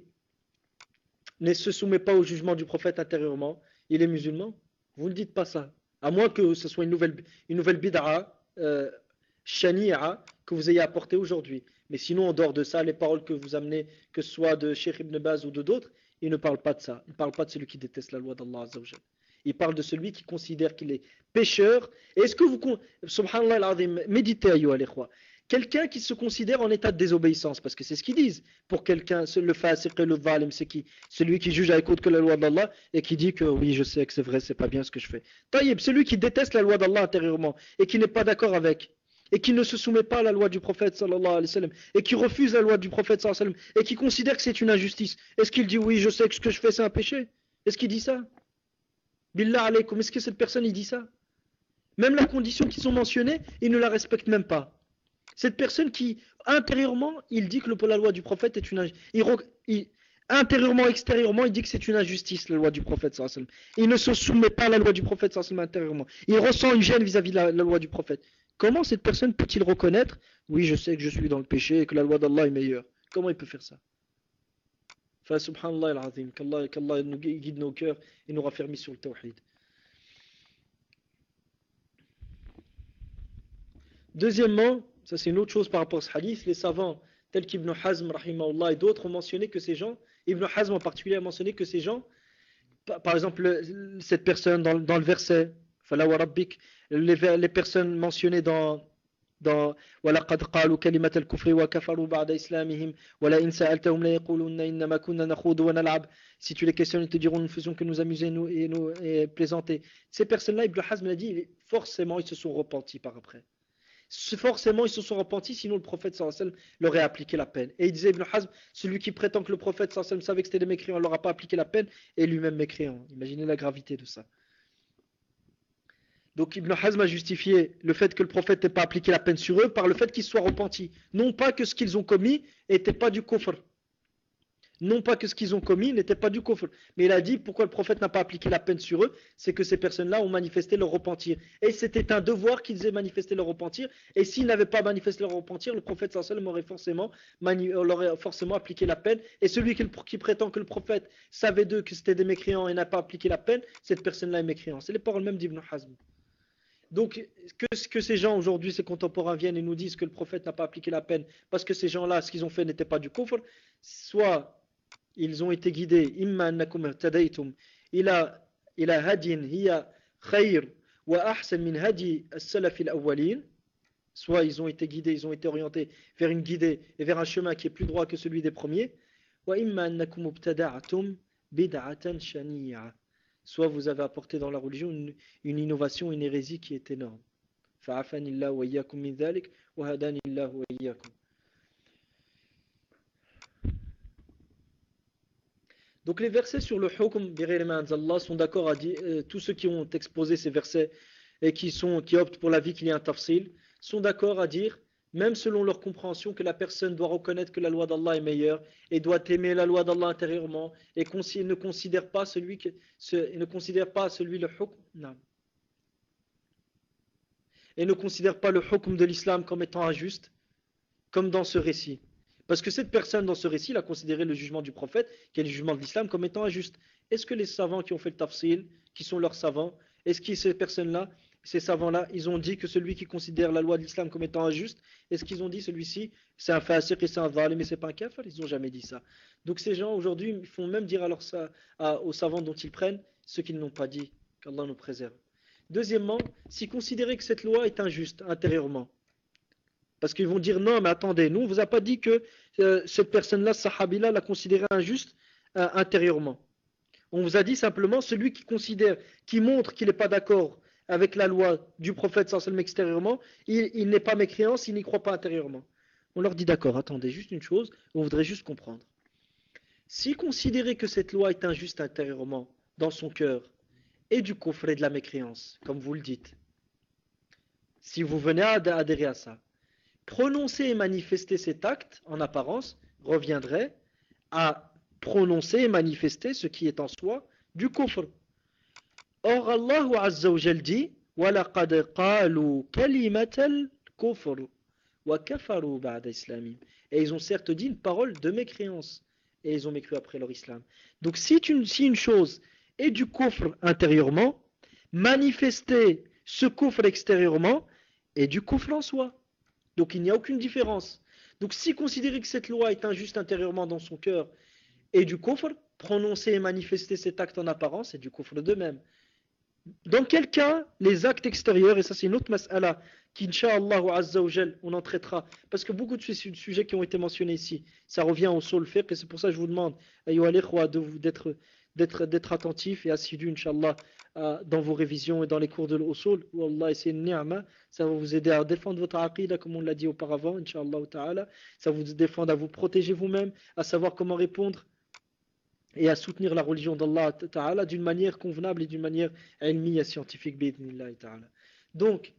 Speaker 2: ne se soumet pas au jugement du prophète intérieurement, il est musulman? Vous ne dites pas ça. À moins que ce soit une nouvelle, une nouvelle bid'a, euh, shani'a, que vous ayez apportée aujourd'hui. Mais sinon, en dehors de ça, les paroles que vous amenez, que ce soit de Cheikh Ibn Baz ou de d'autres, ils ne parlent pas de ça. Ils ne parlent pas de celui qui déteste la loi d'Allah Azza wa Jal. Ils parlent de celui qui considère qu'il est pécheur. Et est-ce que vous, subhanallah al-azim, méditez ayyuha al-ikhwa, quelqu'un qui se considère en état de désobéissance, parce que c'est ce qu'ils disent, pour quelqu'un, le fasiq et le zalim, c'est qui? Celui qui juge avec autre que la loi d'Allah et qui dit que oui, je sais que c'est vrai, c'est pas bien ce que je fais. Taïeb, celui qui déteste la loi d'Allah intérieurement et qui n'est pas d'accord avec, et qui ne se soumet pas à la loi du prophète sallallahu alayhi wa sallam, et qui refuse la loi du prophète sallallahu alayhi wa sallam, et qui considère que c'est une injustice, est-ce qu'il dit oui, je sais que ce que je fais c'est un péché? Est-ce qu'il dit ça? Billah alaykum, est-ce que cette personne il dit ça? Même la condition qui sont mentionnées, il ne la respecte même pas. Cette personne qui, intérieurement, il dit que le, la loi du prophète est une injustice. Il, il, intérieurement, extérieurement, il dit que c'est une injustice, la loi du prophète sallallahu alayhi wa sallam. Il ne se soumet pas à la loi du prophète sallallahu alayhi wa sallam intérieurement. Il ressent une gêne vis-à-vis de la, la loi du prophète. Comment cette personne peut-il reconnaître, oui, je sais que je suis dans le péché et que la loi d'Allah est meilleure? Comment il peut faire ça? Fa subhanallah al-azim, qu'Allah, qu'Allah nous guide nos cœurs et nous raffermisse sur le tawhid. Deuxièmement, ça c'est une autre chose par rapport à ce hadith, les savants tels qu'Ibn Hazm rahimahullah et d'autres ont mentionné que ces gens, Ibn Hazm en particulier a mentionné que ces gens, par exemple cette personne dans, dans le verset Fala wa rabbik, les, les personnes mentionnées dans dans وَلَقَدْ قَالُوا كَلِمَةَ الْكُفْرِ وَكَفَرُوا بَعْدَ إِسْلَامِهِمْ وَلَئِنْ سَأَلْتَهُمْ لَيَقُولُنَّ إِنَّمَا كُنَّا نَخُوضُ وَنَلْعَبُ. Si tu les questionnes, ils te diront nous ne faisons que nous amuser nous, et, nous, et plaisanter. Ces personnes-là, Ibn Hazm a dit, forcément ils se sont repentis par après. Forcément ils se sont repentis, sinon le prophète sallallahu alayhi wa sallam leur aurait appliqué la peine. Et il disait Ibn Hazm, celui qui prétend que le prophète sallallahu alayhi wa sallam savait que c'était des mécréants, leur a pas appliqué la peine, et lui-même mécréant. Imaginez la gravité de ça. Donc Ibn Hazm a justifié le fait que le prophète n'ait pas appliqué la peine sur eux par le fait qu'ils soient repentis. Non pas que ce qu'ils ont commis n'était pas du kufr. Non pas que ce qu'ils ont commis n'était pas du kufr. Mais il a dit pourquoi le prophète n'a pas appliqué la peine sur eux, c'est que ces personnes-là ont manifesté leur repentir. Et c'était un devoir qu'ils aient manifesté leur repentir. Et s'ils n'avaient pas manifesté leur repentir, le prophète sallallahu alayhi wa sallam aurait forcément, mani- aurait forcément appliqué la peine. Et celui qui, qui prétend que le prophète savait d'eux que c'était des mécréants et n'a pas appliqué la peine, cette personne-là est mécréant. C'est les paroles même d'Ibn Hazm. Donc, que, que ces gens aujourd'hui, ces contemporains viennent et nous disent que le prophète n'a pas appliqué la peine parce que ces gens-là, ce qu'ils ont fait n'était pas du kufr, soit ils ont été guidés, imma annakum ihtadaytum ila ila hadin hiya khayr wa ahsan min hadi as-salaf al-awwalin, soit ils ont été guidés, ils ont été orientés vers une guidée et vers un chemin qui est plus droit que celui des premiers, wa imma annakum ibtada'tum bid'atan shani'a, soit vous avez apporté dans la religion une, une innovation, une hérésie qui est énorme. Fa'afanillahu wa iyyakum min dhalik wa hadanillahu wa iyyakum. Donc les versets sur le hukm bi ghayri ma anzallah sont d'accord à dire, euh, tous ceux qui ont exposé ces versets et qui sont qui optent pour l'avis qu'il y a un tafsil sont d'accord à dire, même selon leur compréhension, que la personne doit reconnaître que la loi d'Allah est meilleure et doit aimer la loi d'Allah intérieurement et ne considère pas celui que, ce, ne considère pas celui le hukm, non. Et ne considère pas le hukm de l'islam comme étant injuste, comme dans ce récit. Parce que cette personne dans ce récit, il a considéré le jugement du prophète, qui est le jugement de l'islam, comme étant injuste. Est-ce que les savants qui ont fait le tafsil, qui sont leurs savants, est-ce que ces personnes-là, ces savants-là, ils ont dit que celui qui considère la loi de l'islam comme étant injuste, est-ce qu'ils ont dit celui-ci, c'est un fasiq et c'est un zalim mais c'est pas un kafir? Ils n'ont jamais dit ça. Donc ces gens aujourd'hui, ils font même dire à leur, à, aux savants dont ils prennent ce qu'ils n'ont pas dit. Qu'Allah nous préserve. Deuxièmement, si considérer que cette loi est injuste intérieurement, Parce qu'ils vont dire non, mais attendez, nous on vous a pas dit que euh, cette personne-là, sahabi-là, l'a considéré injuste euh, intérieurement. On vous a dit simplement celui qui considère, qui montre qu'il n'est pas d'accord avec la loi du prophète sallallahu alayhi wa sallam extérieurement, il, il n'est pas mécréant s'il n'y croit pas intérieurement. On leur dit d'accord, attendez, juste une chose, on voudrait juste comprendre. Si considérer que cette loi est injuste intérieurement, dans son cœur, et du coffre et de la mécréance, comme vous le dites, si vous venez à adhérer à ça, prononcer et manifester cet acte, en apparence, reviendrait à prononcer et manifester ce qui est en soi du kufr. Or, Allah Azza wa Jal dit وَلَقَدْ قَالُوا كَلِمَةَ الْكُفْرِ وَكَفَرُوا بَعْدَ إِسْلَامِهِمْ. Et ils ont certes dit une parole de mécréance, et ils ont mécru après leur islam. Donc si une, si une chose est du kufr intérieurement, manifester ce kufr extérieurement est du kufr en soi. Donc il n'y a aucune différence. Donc si considérer que cette loi est injuste intérieurement dans son cœur et du kufr, prononcer et manifester cet acte en apparence est du kufr de même. Dans quel cas les actes extérieurs, et ça c'est une autre mas'ala qu'Inch'Allah Azza wa Jal on en traitera, parce que beaucoup de ces sujets qui ont été mentionnés ici, ça revient au sol fiqh, et c'est pour ça que je vous demande d'être d'être d'être attentifs et assidus Inch'Allah dans vos révisions et dans les cours de l'usul. Wallah, c'est une ni'ma, ça va vous aider à défendre votre aqida comme on l'a dit auparavant, Inch'Allah ta'ala, ça va vous défendre à vous protéger vous-même, à savoir comment répondre et à soutenir la religion d'Allah ta'ala d'une manière convenable et d'une manière ilmiya, scientifique bi'idhnillah ta'ala. Donc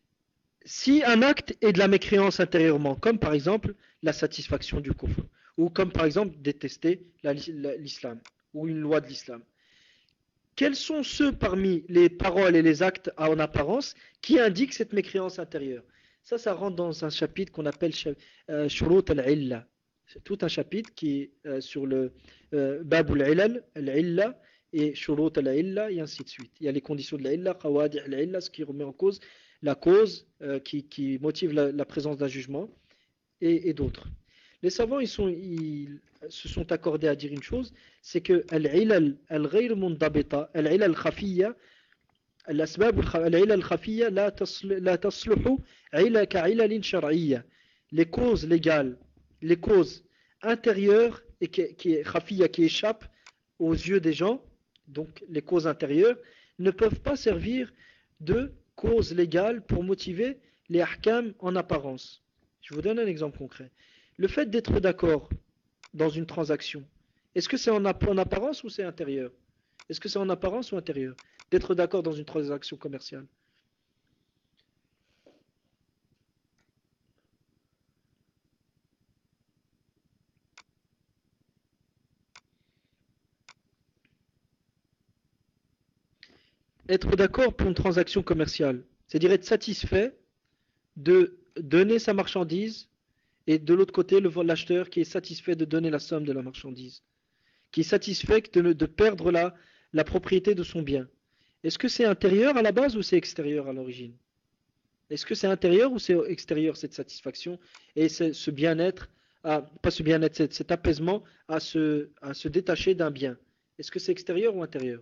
Speaker 2: si un acte est de la mécréance intérieurement, comme par exemple la satisfaction du kufr, ou comme par exemple détester l'islam ou une loi de l'islam, quels sont ceux parmi les paroles et les actes en apparence qui indiquent cette mécréance intérieure? Ça, ça rentre dans un chapitre qu'on appelle euh, Shurut al-Illa. C'est tout un chapitre qui est euh, sur le euh, Babul Ilal, al-Illa, et Shurut al-Illa, et ainsi de suite. Il y a les conditions de l'Illa, Qawadi' al-Illa, ce qui remet en cause la cause euh, qui, qui motive la, la présence d'un jugement, et, et d'autres. Les savants ils sont, ils se sont accordés à dire une chose, c'est que al-ilal al-ghayr mundabita, al-ilal khafiyya, al-asbab al-ilal khafiyya la tasluhu ila ka'ilal shar'iyya. Les causes légales, les causes intérieures et qui, qui, khafiyya, qui échappent aux yeux des gens, donc les causes intérieures, ne peuvent pas servir de cause légale pour motiver les ahkam en apparence. Je vous donne un exemple concret. Le fait d'être d'accord dans une transaction, est-ce que c'est en, en apparence ou c'est intérieur? Est-ce que c'est en apparence ou intérieur? D'être d'accord dans une transaction commerciale. Être d'accord pour une transaction commerciale, c'est-à-dire être satisfait de donner sa marchandise et de l'autre côté, l'acheteur qui est satisfait de donner la somme de la marchandise, qui est satisfait de, de perdre la, la propriété de son bien. Est-ce que c'est intérieur à la base ou c'est extérieur à l'origine? Est-ce que c'est intérieur ou c'est extérieur cette satisfaction et ce bien-être, pas ce bien-être, cet, cet apaisement à se, à se détacher d'un bien? Est-ce que c'est extérieur ou intérieur?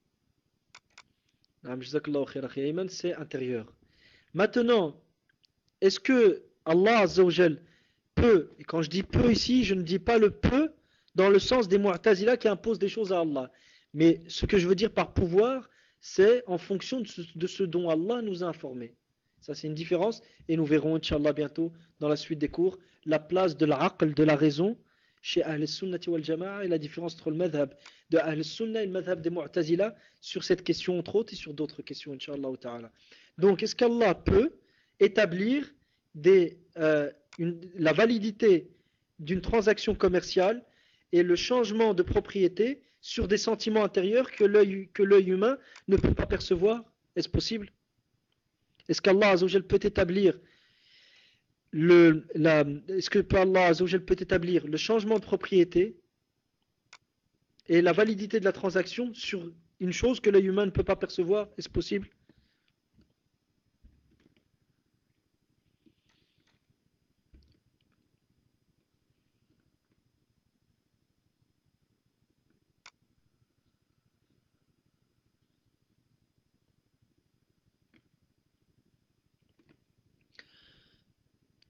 Speaker 2: C'est intérieur. Maintenant, est-ce que Allah Azza wa Jal peut, et quand je dis peu ici, je ne dis pas le peu dans le sens des Mu'tazila qui imposent des choses à Allah. Mais ce que je veux dire par pouvoir, c'est en fonction de ce, de ce dont Allah nous a informés. Ça c'est une différence, et nous verrons, Inch'Allah, bientôt, dans la suite des cours, la place de l'aql, de la raison, chez Ahl Sunnati wal Jama'a, et la différence entre le madhab de Ahl Sunna et le madhab des Mu'tazila sur cette question entre autres, et sur d'autres questions, Inch'Allah ta'ala. Donc, est-ce qu'Allah peut établir des... Euh, Une, la validité d'une transaction commerciale et le changement de propriété sur des sentiments intérieurs que l'œil que l'œil humain ne peut pas percevoir? Est-ce possible? Est-ce qu'Allah Azzawajal peut établir le la est-ce que Allah Azzawajal peut établir le changement de propriété et la validité de la transaction sur une chose que l'œil humain ne peut pas percevoir? Est-ce possible?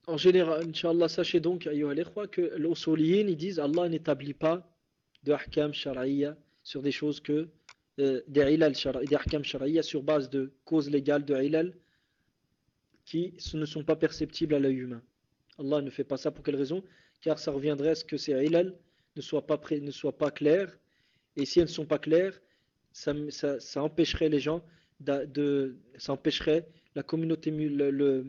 Speaker 2: En général, Inch'Allah, sachez donc, ayyuha al-ikhwa, que les usuliyin, ils disent Allah n'établit pas de ahkam shar'iyya sur des choses que euh, des ilal shara- des ahkam shar'iyya sur base de causes légales de ilal qui ce ne sont pas perceptibles à l'œil humain. Allah ne fait pas ça pour quelle raison? Car ça reviendrait à ce que ces ilal ne soient pas pré- ne soient pas claires, et si elles ne sont pas claires, ça, ça- ça empêcherait les gens d'a- de, ça empêcherait la communauté mu- le- le-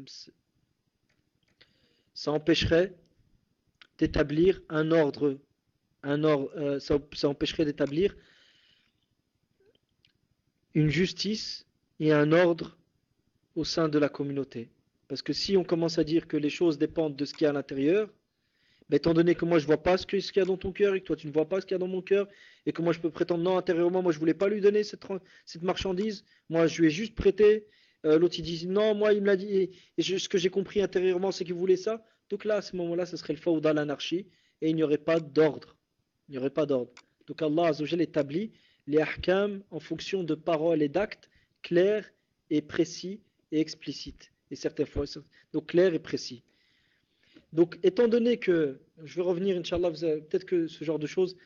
Speaker 2: ça empêcherait d'établir un ordre, un ordre euh, ça, ça empêcherait d'établir une justice et un ordre au sein de la communauté. Parce que si on commence à dire que les choses dépendent de ce qu'il y a à l'intérieur, ben, étant donné que moi je vois pas ce qu'il y a dans ton cœur et que toi tu ne vois pas ce qu'il y a dans mon cœur, et que moi je peux prétendre non, intérieurement, moi je voulais pas lui donner cette, cette marchandise, moi je lui ai juste prêté, euh, l'autre il dit non, moi il me l'a dit, et, et je, ce que j'ai compris intérieurement c'est qu'il voulait ça, donc là à ce moment-là ce serait le fawda, l'anarchie, et il n'y aurait pas d'ordre. Il n'y aurait pas d'ordre. Donc Allah Azzawajal établit les ahkam en fonction de paroles et d'actes clairs et précis et explicites. Et certaines fois, donc clair et précis. Donc, étant donné que, je vais revenir, Inch'Allah, peut-être que ce genre de choses.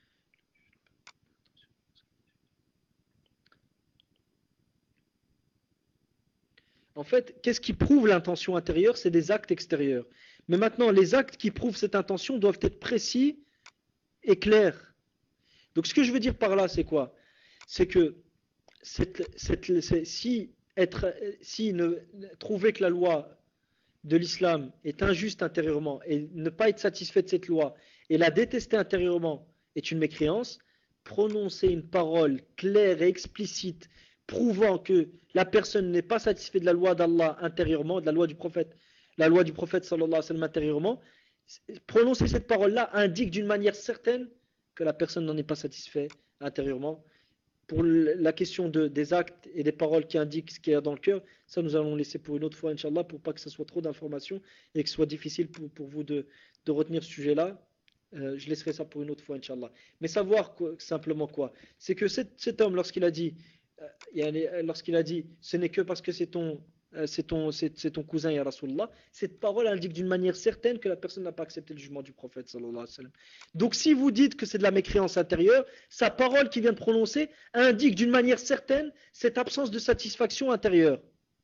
Speaker 2: En fait, qu'est-ce qui prouve l'intention intérieure? C'est des actes extérieurs. Mais maintenant, les actes qui prouvent cette intention doivent être précis et clairs. Donc, ce que je veux dire par là, c'est quoi? C'est que cette, cette, si, être, si ne, trouver que la loi de l'islam est injuste intérieurement et ne pas être satisfait de cette loi et la détester intérieurement est une mécréance, prononcer une parole claire et explicite prouvant que la personne n'est pas satisfaite de la loi d'Allah intérieurement, de la loi du prophète, la loi du prophète sallallahu alayhi wa sallam intérieurement, prononcer cette parole-là indique d'une manière certaine que la personne n'en est pas satisfaite intérieurement. Pour la question de, des actes et des paroles qui indiquent ce qu'il y a dans le cœur, ça nous allons laisser pour une autre fois, Inch'Allah, pour pas que ce soit trop d'informations et que ce soit difficile pour, pour vous de, de retenir ce sujet-là. Euh, je laisserai ça pour une autre fois, Inch'Allah. Mais savoir quoi, simplement quoi? C'est que cet, cet homme, lorsqu'il a dit, euh, lorsqu'il a dit, ce n'est que parce que c'est ton, euh, c'est ton, c'est, c'est ton cousin, ya Rasulullah, cette parole indique d'une manière certaine que la personne n'a pas accepté le jugement du prophète, sallallahu alayhi wa sallam. Donc si vous dites que c'est de la mécréance intérieure, sa parole qu'il vient de prononcer indique d'une manière certaine cette absence de satisfaction intérieure.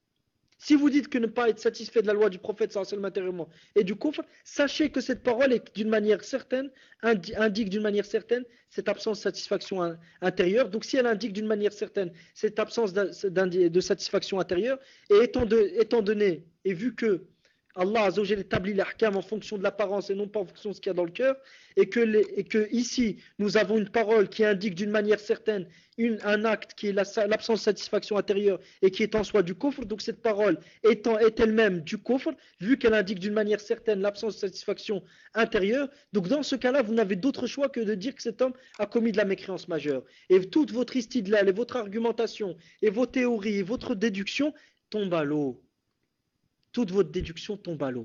Speaker 2: Si vous dites que ne pas être satisfait de la loi du prophète sallallahu alayhi wa sallam intérieurement et du kufr, sachez que cette parole est d'une manière certaine, indique d'une manière certaine cette absence de satisfaction intérieure. Donc si elle indique d'une manière certaine cette absence de satisfaction intérieure, et étant, de, étant donné et vu que Allah Azzawajal établit l'ahkam en fonction de l'apparence et non pas en fonction de ce qu'il y a dans le cœur, et que, les, et que ici nous avons une parole qui indique d'une manière certaine une, un acte qui est l'absence la, de satisfaction intérieure et qui est en soi du kufr, donc cette parole étant, est elle-même du kufr, vu qu'elle indique d'une manière certaine l'absence de satisfaction intérieure, donc dans ce cas-là vous n'avez d'autre choix que de dire que cet homme a commis de la mécréance majeure. Et toute votre istidlal et votre argumentation et vos théories et votre déduction tombent à l'eau. Toute votre déduction tombe à l'eau.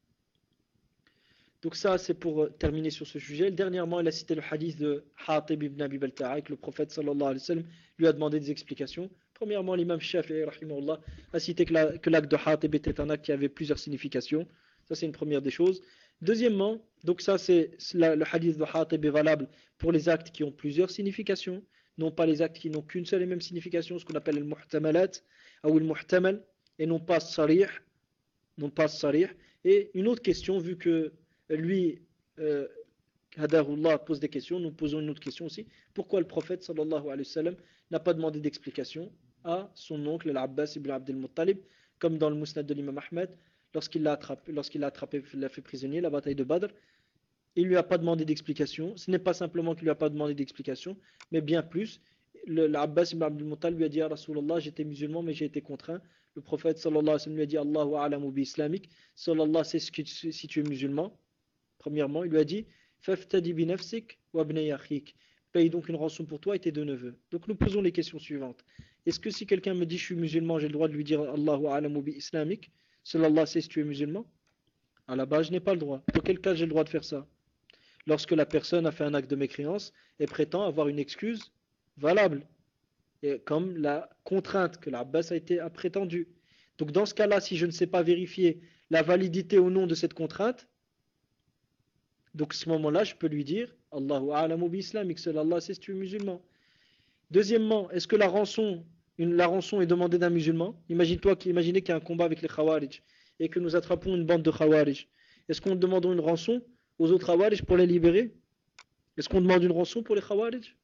Speaker 2: Donc ça, c'est pour terminer sur ce sujet. Dernièrement, il a cité le hadith de Hatib ibn Abi Balta'a, que le prophète sallallahu alayhi wa sallam lui a demandé des explications. Premièrement, l'imam Shafi'i rahimahullah a cité que l'acte de Hatib était un acte qui avait plusieurs significations. Ça, c'est une première des choses. Deuxièmement, donc ça, c'est le hadith de Hatib est valable pour les actes qui ont plusieurs significations, non pas les actes qui n'ont qu'une seule et même signification, ce qu'on appelle le muhtamalat ou le muhtamal, et non pas sarih. non pas sarih. Et une autre question, vu que lui, euh, Hadarullah pose des questions, nous posons une autre question aussi. Pourquoi le prophète sallallahu alayhi wa sallam n'a pas demandé d'explication à son oncle, l'Abbas ibn Abdel Muttalib, comme dans le Musnad de l'imam Ahmed, lorsqu'il l'a attrapé, lorsqu'il l'a attrapé, l'a fait prisonnier, la bataille de Badr. Il ne lui a pas demandé d'explication. Ce n'est pas simplement qu'il ne lui a pas demandé d'explication, mais bien plus. L'Abbas ibn Abdel Muttalib lui a dit à Rasulallah, j'étais musulman, mais j'ai été contraint. Le prophète sallallahu alayhi wa sallam lui a dit Allahu a'lamu bi islamique. Sallallahu sait si tu es musulman. Premièrement, il lui a dit Faftadi bi nafsik wa bnei akhik. Paye donc une rançon pour toi et tes deux neveux. Donc nous posons les questions suivantes. Est-ce que si quelqu'un me dit je suis musulman, j'ai le droit de lui dire Allahu a'lamu bi islamique? Sallallahu sait si tu es musulman? À la base, je n'ai pas le droit. Dans quel cas j'ai le droit de faire ça? Lorsque la personne a fait un acte de mécréance et prétend avoir une excuse valable, et comme la contrainte que l'Abbas a été a prétendue. Donc dans ce cas-là, si je ne sais pas vérifier la validité ou non de cette contrainte, donc à ce moment-là, je peux lui dire Allahu a'lamu bi islamik, seul Allah sait si tu es musulman. Deuxièmement, est-ce que la rançon, une, la rançon est demandée d'un musulman? Imagine-toi, imaginez qu'il y a un combat avec les Khawarij et que nous attrapons une bande de Khawarij. Est-ce qu'on demande une rançon aux autres Khawarij pour les libérer? Est-ce qu'on demande une rançon pour les Khawarij?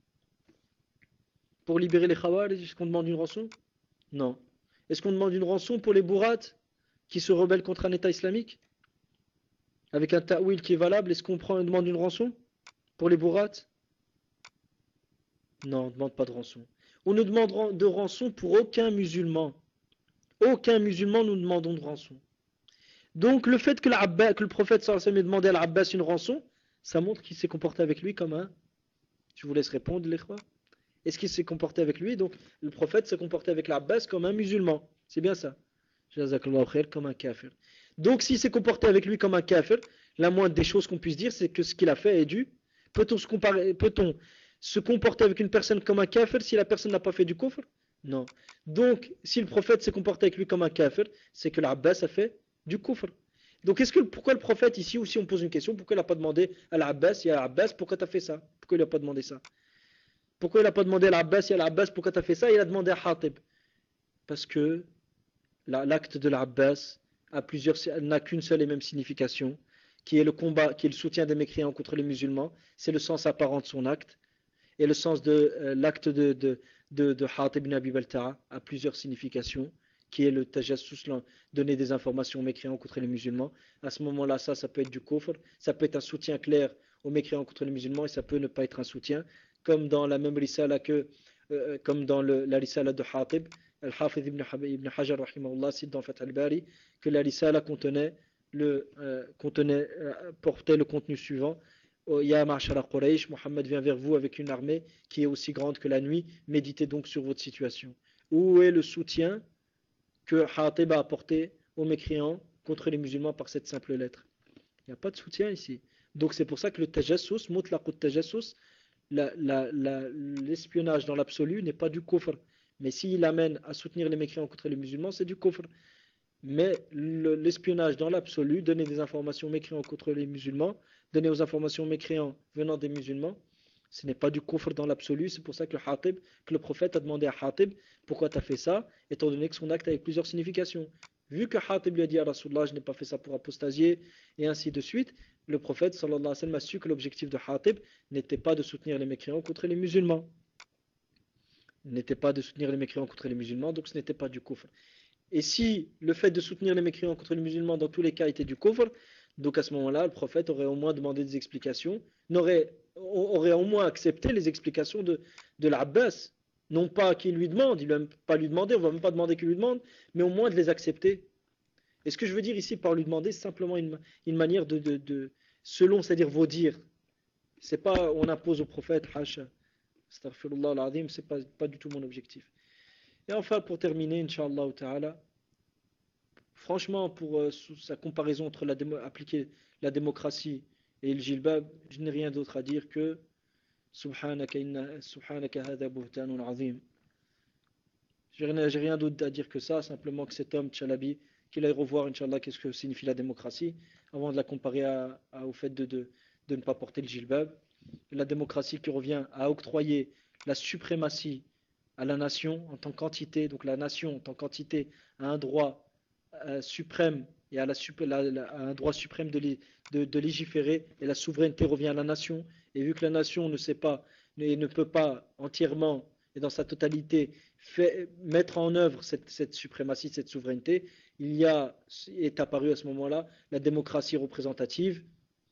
Speaker 2: Pour libérer les Khawarij, est-ce qu'on demande une rançon? Non. Est-ce qu'on demande une rançon pour les bourrates qui se rebellent contre un État islamique? Avec un ta'wil qui est valable, est-ce qu'on prend, demande une rançon pour les bourrates? Non, on ne demande pas de rançon. On ne demande de rançon pour aucun musulman. Aucun musulman nous demandons de rançon. Donc le fait que, que le prophète sallallahu alayhi wa sallam ait demandé à l'Abbas une rançon, ça montre qu'il s'est comporté avec lui comme un... Je vous laisse répondre, l'ikhwa. Est-ce qu'il s'est comporté avec lui? Donc le prophète s'est comporté avec l'Abbas comme un musulman. C'est bien ça. Jazakallahu khair, comme un kafir. Donc s'il s'est comporté avec lui comme un kafir, la moindre des choses qu'on puisse dire, c'est que ce qu'il a fait est dû. Peut-on se comparer, peut-on se comporter avec une personne comme un kafir si la personne n'a pas fait du kufr? Non. Donc si le prophète s'est comporté avec lui comme un kafir, c'est que l'Abbas a fait du kufr. Donc est-ce que, pourquoi le prophète ici, ou si on pose une question, pourquoi il n'a pas demandé à l'Abbas, et à l'Abbas, pourquoi tu as fait ça? Pourquoi il n'a pas demandé ça? Pourquoi il n'a pas demandé à l'Abbas, et à l'Abbas, pourquoi tu as fait ça? Il a demandé à Hatib. Parce que l'acte de l'Abbas a plusieurs, n'a qu'une seule et même signification, qui est le combat, qui est le soutien des mécréants contre les musulmans. C'est le sens apparent de son acte. Et le sens de euh, l'acte de, de, de, de Hatib ibn Abi Balta'a a plusieurs significations, qui est le tajassus, donner des informations aux mécréants contre les musulmans. À ce moment-là, ça, ça peut être du kufr, ça peut être un soutien clair aux mécréants contre les musulmans, et ça peut ne pas être un soutien, comme dans la même risala que, euh, comme dans le, la risala de Hatib. Al-Hafidh ibn, ibn Hajar, rahimahullah, cite dans Fath al-Bari, que la risala contenait, le, euh, contenait euh, portait le contenu suivant. Ya ma'shara Quraysh, Mohammed vient vers vous avec une armée qui est aussi grande que la nuit, méditez donc sur votre situation. Où est le soutien que Hatib a apporté aux mécréants contre les musulmans par cette simple lettre? Il n'y a pas de soutien ici. Donc c'est pour ça que le tajassus, mutlaqut tajassus, l'espionnage dans l'absolu n'est pas du kufr. Mais s'il amène à soutenir les mécréants contre les musulmans, c'est du kufr. Mais l'espionnage dans l'absolu, donner des informations aux mécréants contre les musulmans, donner aux informations aux mécréants venant des musulmans, ce n'est pas du kufr dans l'absolu. C'est pour ça que le Hatib, que le prophète a demandé à Hatib, pourquoi tu as fait ça, étant donné que son acte avait plusieurs significations. Vu que Hatib lui a dit à Rasulullah, je n'ai pas fait ça pour apostasier, et ainsi de suite, le prophète sallallahu alayhi wa sallam a su que l'objectif de Hatib n'était pas de soutenir les mécréants contre les musulmans. N'était pas de soutenir les mécréants contre les musulmans, donc ce n'était pas du kufr. Et si le fait de soutenir les mécréants contre les musulmans dans tous les cas était du kufr, donc à ce moment-là, le prophète aurait au moins demandé des explications, n'aurait, aurait au moins accepté les explications de, de l'Abbas. Non pas qu'il lui demande, il ne va même pas lui demander, on ne va même pas demander qu'il lui demande, mais au moins de les accepter. Et ce que je veux dire ici par lui demander, c'est simplement une, une manière de, de, de selon, c'est-à-dire vos dires. C'est pas, on impose au prophète, hasha, astaghfirullah al-azim, c'est pas, pas du tout mon objectif. Et enfin, pour terminer, Inch'Allah ta'ala, franchement, pour euh, sa comparaison entre la démo, appliquer la démocratie et le jilbab, je n'ai rien d'autre à dire que Subhanaka inna Subhanaka hadha buhtanun azim. J'ai rien, j'ai rien d'autre à dire que ça, simplement que cet homme, Tchalabi, qu'il aille revoir, Inch'Allah, qu'est-ce que signifie la démocratie, avant de la comparer à, à, au fait de, de, de ne pas porter le jilbab. La démocratie qui revient à octroyer la suprématie à la nation en tant qu'entité, donc la nation en tant qu'entité a un droit euh, suprême et à, la, la, la, à un droit suprême de, de, de légiférer, et la souveraineté revient à la nation. Et vu que la nation ne sait pas et ne peut pas entièrement et dans sa totalité fait, mettre en œuvre cette, cette suprématie, cette souveraineté, il y a, est apparu à ce moment-là la démocratie représentative,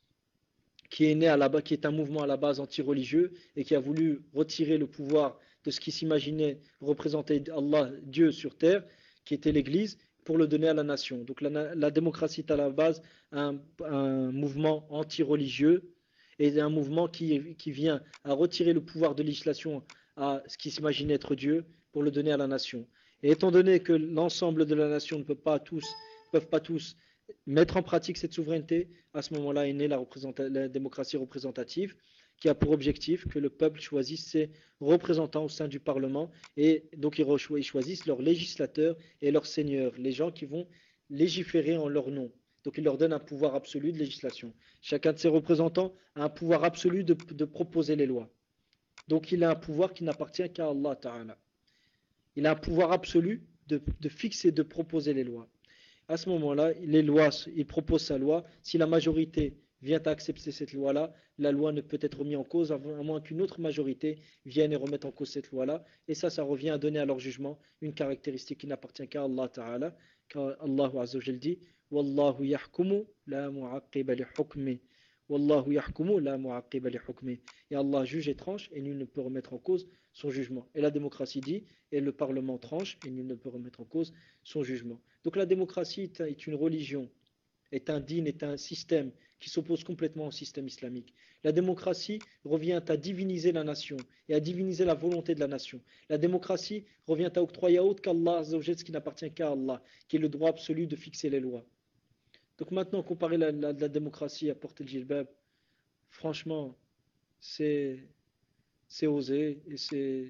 Speaker 2: qui est né à la base, qui est un mouvement à la base anti-religieux et qui a voulu retirer le pouvoir de ce qui s'imaginait représenter Allah, Dieu sur terre, qui était l'Église, pour le donner à la nation. Donc la, la démocratie est à la base un, un mouvement anti-religieux et un mouvement qui, qui vient à retirer le pouvoir de législation à ce qui s'imaginait être Dieu pour le donner à la nation. Et étant donné que l'ensemble de la nation ne peut pas tous, peuvent pas tous mettre en pratique cette souveraineté, à ce moment-là est née la, la démocratie représentative, qui a pour objectif que le peuple choisisse ses représentants au sein du Parlement, et donc ils choisissent leurs législateurs et leurs seigneurs, les gens qui vont légiférer en leur nom. Donc il leur donne un pouvoir absolu de législation. Chacun de ses représentants a un pouvoir absolu de, de proposer les lois. Donc il a un pouvoir qui n'appartient qu'à Allah Ta'ala. Il a un pouvoir absolu de, de fixer, de proposer les lois. À ce moment-là, les lois, il propose sa loi. Si la majorité vient à accepter cette loi-là, la loi ne peut être remise en cause à moins qu'une autre majorité vienne et remette en cause cette loi-là. Et ça, ça revient à donner à leur jugement une caractéristique qui n'appartient qu'à Allah Ta'ala. Car Allah Azza wa Jal dit Wallahu yahkumu la mu'aqqiba li hukmi. Wallahu yahkumu la mu'aqqiba li hukmi. Et Allah juge et tranche et nul ne peut remettre en cause son jugement. Et la démocratie dit et le Parlement tranche et nul ne peut remettre en cause son jugement. Donc la démocratie est une religion, est un dîn, est un système qui s'oppose complètement au système islamique. La démocratie revient à diviniser la nation et à diviniser la volonté de la nation. La démocratie revient à octroyer à autre qu'Allah, ce qui n'appartient qu'à Allah, qui est le droit absolu de fixer les lois. Donc maintenant, comparer la, la, la démocratie à porter le djilbab, franchement, c'est c'est osé et c'est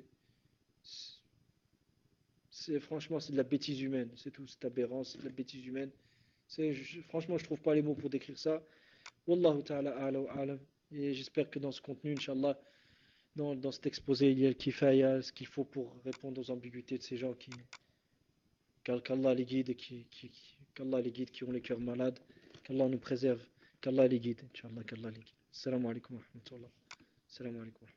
Speaker 2: c'est franchement c'est de la bêtise humaine, c'est tout, c'est aberrant, c'est de la bêtise humaine. C'est, je, franchement, je trouve pas les mots pour décrire ça. Wallahu ta'ala a'la wa a'lam. Et j'espère que dans ce contenu, Inch'Allah, dans, dans cet exposé, il y a le kifaya, ce qu'il faut pour répondre aux ambiguïtés de ces gens qui, qu'Allah les guide et qui, qui, qui, qu'Allah les guide, qui ont les cœurs malades, qu'Allah nous préserve, qu'Allah les guide, Inch'Allah, qu'Allah les guide. Assalamu alaikum wa rahmatullah. Assalamu alaikum.